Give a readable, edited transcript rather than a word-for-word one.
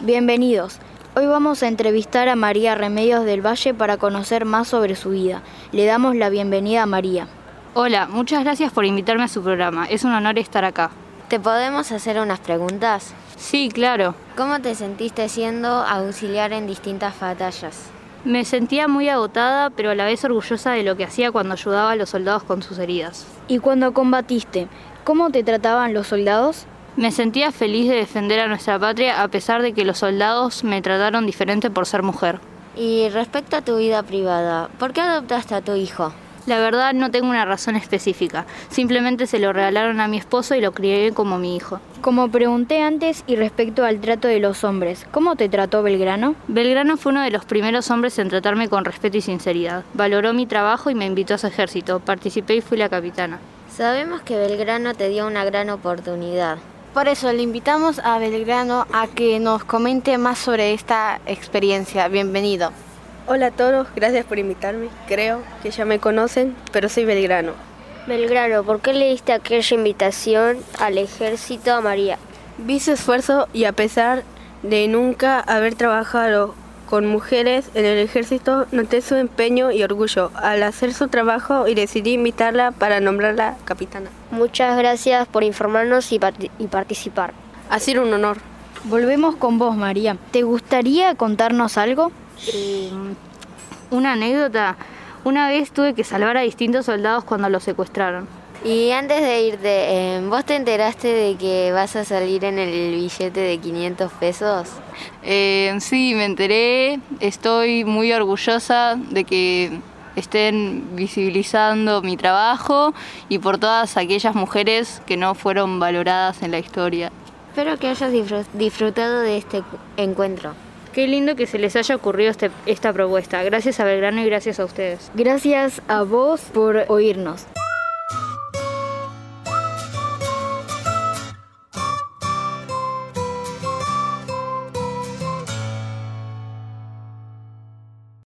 Bienvenidos. Hoy vamos a entrevistar a María Remedios del Valle para conocer más sobre su vida. Le damos la bienvenida a María. Hola, muchas gracias por invitarme a su programa. Es un honor estar acá. ¿Te podemos hacer unas preguntas? Sí, claro. ¿Cómo te sentiste siendo auxiliar en distintas batallas? Me sentía muy agotada, pero a la vez orgullosa de lo que hacía cuando ayudaba a los soldados con sus heridas. ¿Y cuando combatiste, cómo te trataban los soldados? Me sentía feliz de defender a nuestra patria a pesar de que los soldados me trataron diferente por ser mujer. Y respecto a tu vida privada, ¿por qué adoptaste a tu hijo? La verdad no tengo una razón específica, simplemente se lo regalaron a mi esposo y lo crié como mi hijo. Como pregunté antes y respecto al trato de los hombres, ¿cómo te trató Belgrano? Belgrano fue uno de los primeros hombres en tratarme con respeto y sinceridad. Valoró mi trabajo y me invitó a su ejército. Participé y fui la capitana. Sabemos que Belgrano te dio una gran oportunidad. Por eso le invitamos a Belgrano a que nos comente más sobre esta experiencia. Bienvenido. Hola a todos, gracias por invitarme. Creo que ya me conocen, pero soy Belgrano. Belgrano, ¿por qué le diste aquella invitación al ejército a María? Vi su esfuerzo y a pesar de nunca haber trabajado con mujeres en el ejército, noté su empeño y orgullo al hacer su trabajo y decidí invitarla para nombrarla capitana. Muchas gracias por informarnos y participar. Ha sido un honor. Volvemos con vos, María. ¿Te gustaría contarnos algo? Una anécdota. Una vez tuve que salvar a distintos soldados cuando los secuestraron. Y antes de irte, ¿vos te enteraste de que vas a salir en el billete de 500 pesos? Sí, me enteré. Estoy muy orgullosa de que estén visibilizando mi trabajo y por todas aquellas mujeres que no fueron valoradas en la historia. Espero que hayas disfrutado de este encuentro. Qué lindo que se les haya ocurrido esta propuesta. Gracias a Belgrano y gracias a ustedes. Gracias a vos por oírnos.